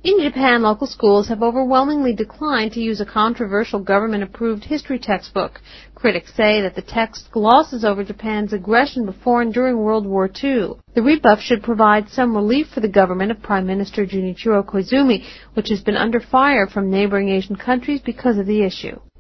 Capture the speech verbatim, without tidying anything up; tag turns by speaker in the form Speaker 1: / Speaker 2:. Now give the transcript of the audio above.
Speaker 1: In Japan, local schools have overwhelmingly declined to use a controversial government-approved history textbook. Critics say that the text glosses over Japan's aggression before and during World War Two. The rebuff should provide some relief for the government of Prime Minister Junichiro Koizumi, which has been under fire from neighboring Asian countries because of the issue.